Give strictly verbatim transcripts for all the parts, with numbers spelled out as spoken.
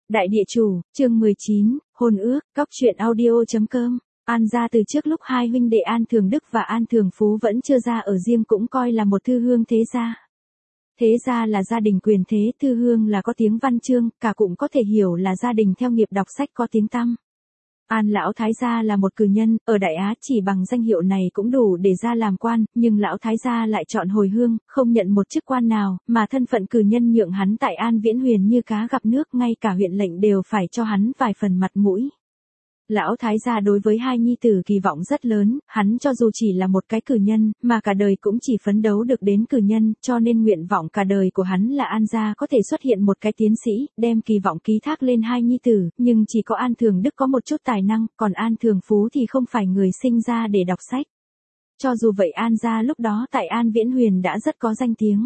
Đại địa chủ, chương mười chín, hôn ước, cóc truyện audio.com. An gia từ trước lúc hai huynh đệ An Thường Đức và An Thường Phú vẫn chưa ra ở riêng cũng coi là một thư hương thế gia. Thế gia là gia đình quyền thế, thư hương là có tiếng văn chương, cả cũng có thể hiểu là gia đình theo nghiệp đọc sách có tiếng tăm. An lão thái gia là một cử nhân, ở Đại Á chỉ bằng danh hiệu này cũng đủ để ra làm quan, nhưng lão thái gia lại chọn hồi hương, không nhận một chức quan nào, mà thân phận cử nhân nhượng hắn tại An Viễn Huyền như cá gặp nước, ngay cả huyện lệnh đều phải cho hắn vài phần mặt mũi. Lão thái gia đối với hai nhi tử kỳ vọng rất lớn, hắn cho dù chỉ là một cái cử nhân, mà cả đời cũng chỉ phấn đấu được đến cử nhân, cho nên nguyện vọng cả đời của hắn là An gia có thể xuất hiện một cái tiến sĩ, đem kỳ vọng ký thác lên hai nhi tử, nhưng chỉ có An Thường Đức có một chút tài năng, còn An Thường Phú thì không phải người sinh ra để đọc sách. Cho dù vậy An gia lúc đó tại An Viễn Huyền đã rất có danh tiếng.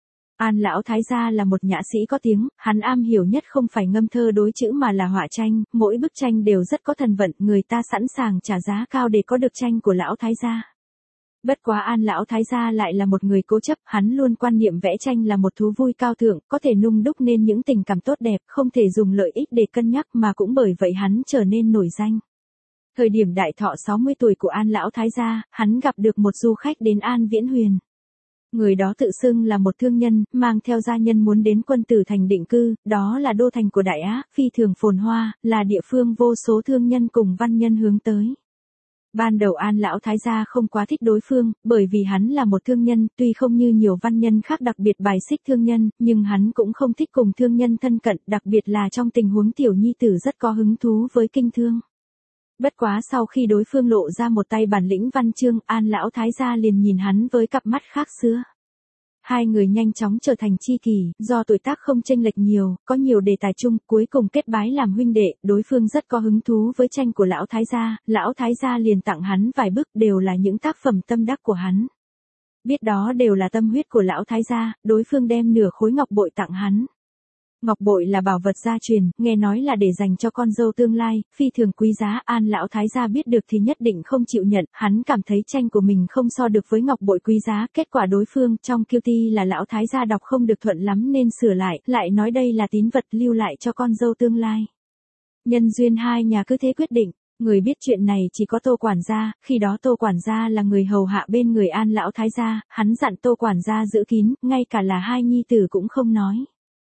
An lão thái gia là một nhã sĩ có tiếng, hắn am hiểu nhất không phải ngâm thơ đối chữ mà là họa tranh, mỗi bức tranh đều rất có thần vận, người ta sẵn sàng trả giá cao để có được tranh của lão thái gia. Bất quá An lão thái gia lại là một người cố chấp, hắn luôn quan niệm vẽ tranh là một thú vui cao thượng, có thể nung đúc nên những tình cảm tốt đẹp, không thể dùng lợi ích để cân nhắc mà cũng bởi vậy hắn trở nên nổi danh. Thời điểm đại thọ sáu mươi tuổi của An lão thái gia, hắn gặp được một du khách đến An Viễn Huyền. Người đó tự xưng là một thương nhân, mang theo gia nhân muốn đến Quân Tử Thành định cư, đó là đô thành của Đại Á, phi thường phồn hoa, là địa phương vô số thương nhân cùng văn nhân hướng tới. Ban đầu An lão thái gia không quá thích đối phương, bởi vì hắn là một thương nhân, tuy không như nhiều văn nhân khác đặc biệt bài xích thương nhân, nhưng hắn cũng không thích cùng thương nhân thân cận, đặc biệt là trong tình huống tiểu nhi tử rất có hứng thú với kinh thương. Bất quá sau khi đối phương lộ ra một tay bản lĩnh văn chương, An lão thái gia liền nhìn hắn với cặp mắt khác xưa. Hai người nhanh chóng trở thành tri kỷ, do tuổi tác không chênh lệch nhiều, có nhiều đề tài chung, cuối cùng kết bái làm huynh đệ, đối phương rất có hứng thú với tranh của lão thái gia, lão thái gia liền tặng hắn vài bức, đều là những tác phẩm tâm đắc của hắn. Biết đó đều là tâm huyết của lão thái gia, đối phương đem nửa khối ngọc bội tặng hắn. Ngọc bội là bảo vật gia truyền, nghe nói là để dành cho con dâu tương lai, phi thường quý giá, An lão thái gia biết được thì nhất định không chịu nhận, hắn cảm thấy tranh của mình không so được với ngọc bội quý giá, kết quả đối phương trong kiêu ti là lão thái gia đọc không được thuận lắm nên sửa lại, lại nói đây là tín vật lưu lại cho con dâu tương lai. Nhân duyên hai nhà cứ thế quyết định. Người biết chuyện này chỉ có Tô quản gia, khi đó Tô quản gia là người hầu hạ bên người An lão thái gia, hắn dặn Tô quản gia giữ kín, ngay cả là hai nhi tử cũng không nói.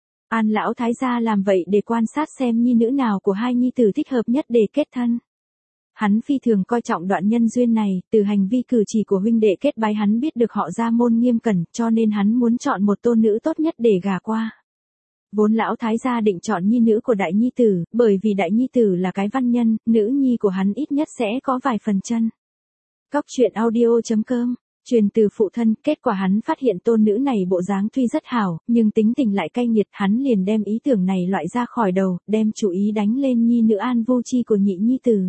An lão thái gia làm vậy để quan sát xem nhi nữ nào của hai nhi tử thích hợp nhất để kết thân. Hắn phi thường coi trọng đoạn nhân duyên này, từ hành vi cử chỉ của huynh đệ kết bái hắn biết được họ gia môn nghiêm cẩn, cho nên hắn muốn chọn một tôn nữ tốt nhất để gả qua. Vốn lão thái gia định chọn nhi nữ của đại nhi tử, bởi vì đại nhi tử là cái văn nhân, nữ nhi của hắn ít nhất sẽ có vài phần chân. Cóc truyện audio.com truyền từ phụ thân, kết quả hắn phát hiện tôn nữ này bộ dáng tuy rất hảo, nhưng tính tình lại cay nghiệt, hắn liền đem ý tưởng này loại ra khỏi đầu, đem chủ ý đánh lên nhi nữ An Vu Chi của nhị nhi tử.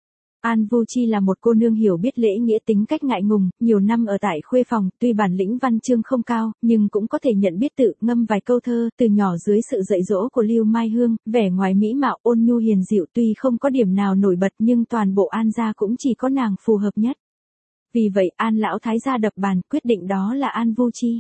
An Vu Chi là một cô nương hiểu biết lễ nghĩa, tính cách ngại ngùng, nhiều năm ở tại khuê phòng, tuy bản lĩnh văn chương không cao, nhưng cũng có thể nhận biết tự ngâm vài câu thơ, từ nhỏ dưới sự dạy dỗ của Lưu Mai Hương, vẻ ngoài mỹ mạo ôn nhu hiền dịu, tuy không có điểm nào nổi bật nhưng toàn bộ An gia cũng chỉ có nàng phù hợp nhất. Vì vậy An lão thái gia đập bàn, quyết định đó là An Vu Chi.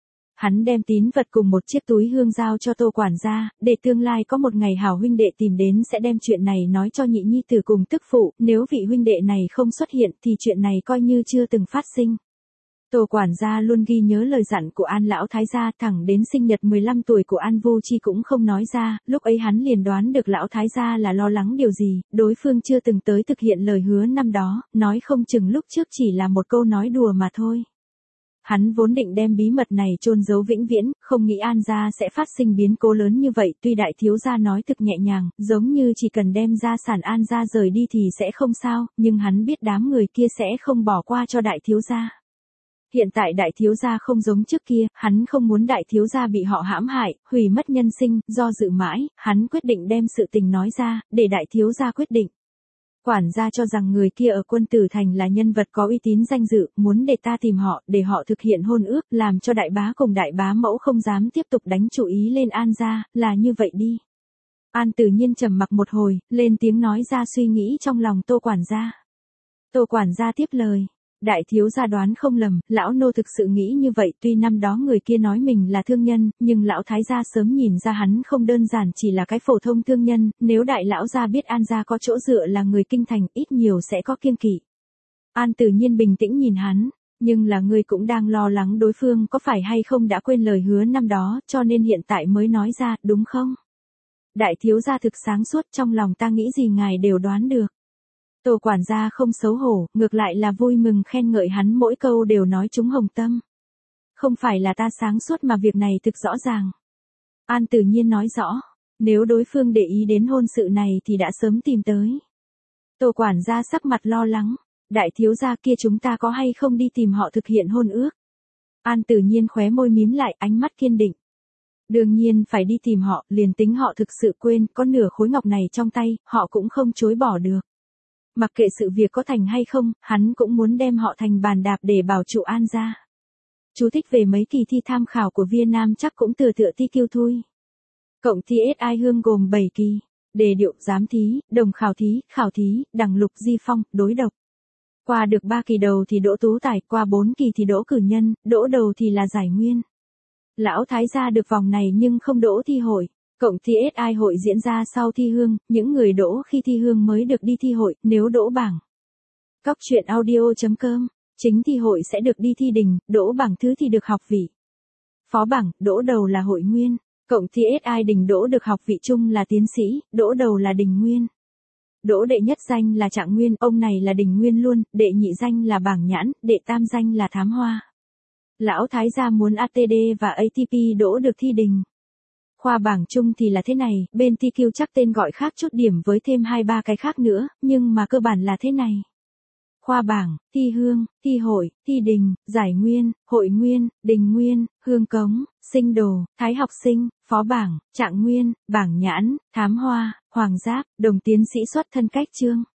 Hắn đem tín vật cùng một chiếc túi hương giao cho Tô quản gia, để tương lai có một ngày hảo huynh đệ tìm đến sẽ đem chuyện này nói cho nhị nhi tử cùng tức phụ, nếu vị huynh đệ này không xuất hiện thì chuyện này coi như chưa từng phát sinh. Tô quản gia luôn ghi nhớ lời dặn của An lão thái gia, thẳng đến sinh nhật mười lăm tuổi của An Vu Chi cũng không nói ra, lúc ấy hắn liền đoán được lão thái gia là lo lắng điều gì, đối phương chưa từng tới thực hiện lời hứa năm đó, nói không chừng lúc trước chỉ là một câu nói đùa mà thôi. Hắn vốn định đem bí mật này chôn giấu vĩnh viễn, không nghĩ An gia sẽ phát sinh biến cố lớn như vậy, tuy đại thiếu gia nói thực nhẹ nhàng, giống như chỉ cần đem gia sản An gia rời đi thì sẽ không sao, nhưng hắn biết đám người kia sẽ không bỏ qua cho đại thiếu gia. Hiện tại đại thiếu gia không giống trước kia, hắn không muốn đại thiếu gia bị họ hãm hại, hủy mất nhân sinh, do dự mãi, hắn quyết định đem sự tình nói ra, để đại thiếu gia quyết định. Quản gia cho rằng người kia ở Quân Tử Thành là nhân vật có uy tín danh dự, muốn để ta tìm họ, để họ thực hiện hôn ước, làm cho đại bá cùng đại bá mẫu không dám tiếp tục đánh chủ ý lên An gia, là như vậy đi. An tự nhiên trầm mặc một hồi, lên tiếng nói ra suy nghĩ trong lòng Tô quản gia. Tô quản gia tiếp lời. Đại thiếu gia đoán không lầm, lão nô thực sự nghĩ như vậy, tuy năm đó người kia nói mình là thương nhân, nhưng lão thái gia sớm nhìn ra hắn không đơn giản chỉ là cái phổ thông thương nhân, nếu đại lão gia biết An gia có chỗ dựa là người kinh thành, ít nhiều sẽ có kiêng kỵ. An Tử Nhiên bình tĩnh nhìn hắn, nhưng là ngươi cũng đang lo lắng đối phương có phải hay không đã quên lời hứa năm đó, cho nên hiện tại mới nói ra, đúng không? Đại thiếu gia thực sáng suốt, trong lòng ta nghĩ gì ngài đều đoán được. Tổ quản gia không xấu hổ, ngược lại là vui mừng khen ngợi hắn mỗi câu đều nói trúng hồng tâm. Không phải là ta sáng suốt mà việc này thực rõ ràng. An Tử Nhiên nói rõ, nếu đối phương để ý đến hôn sự này thì đã sớm tìm tới. Tổ quản gia sắc mặt lo lắng, đại thiếu gia kia chúng ta có hay không đi tìm họ thực hiện hôn ước? An Tử Nhiên khóe môi mím lại, ánh mắt kiên định. Đương nhiên phải đi tìm họ, liền tính họ thực sự quên, có nửa khối ngọc này trong tay, họ cũng không chối bỏ được. Mặc kệ sự việc có thành hay không, hắn cũng muốn đem họ thành bàn đạp để bảo trụ An gia. Chú thích về mấy kỳ thi tham khảo của Viên Nam chắc cũng tựa tựa thi kiêu thui. Cộng thi ét i hương gồm bảy kỳ, đề điệu, giám thí, đồng khảo thí, khảo thí, đẳng lục, di phong, đối độc. Qua được ba kỳ đầu thì đỗ tú tài, qua bốn kỳ thì đỗ cử nhân, đỗ đầu thì là giải nguyên. Lão thái gia được vòng này nhưng không đỗ thi hội. Cộng thi ét i hội diễn ra sau thi hương, những người đỗ khi thi hương mới được đi thi hội, nếu đỗ bảng. Cóc truyện audio chấm com, chính thi hội sẽ được đi thi đình, đỗ bảng thứ thì được học vị. Phó bảng, đỗ đầu là hội nguyên, cộng thi ét i đình đỗ được học vị chung là tiến sĩ, đỗ đầu là đình nguyên. Đỗ đệ nhất danh là trạng nguyên, ông này là đình nguyên luôn, đệ nhị danh là bảng nhãn, đệ tam danh là thám hoa. Lão thái gia muốn a tê đê và a tê pê đỗ được thi đình. Khoa bảng chung thì là thế này, bên thi kiêu chắc tên gọi khác chút điểm với thêm hai ba cái khác nữa, nhưng mà cơ bản là thế này. Khoa bảng, thi hương, thi hội, thi đình, giải nguyên, hội nguyên, đình nguyên, hương cống, sinh đồ, thái học sinh, phó bảng, trạng nguyên, bảng nhãn, thám hoa, hoàng giáp, đồng tiến sĩ xuất thân cách chương.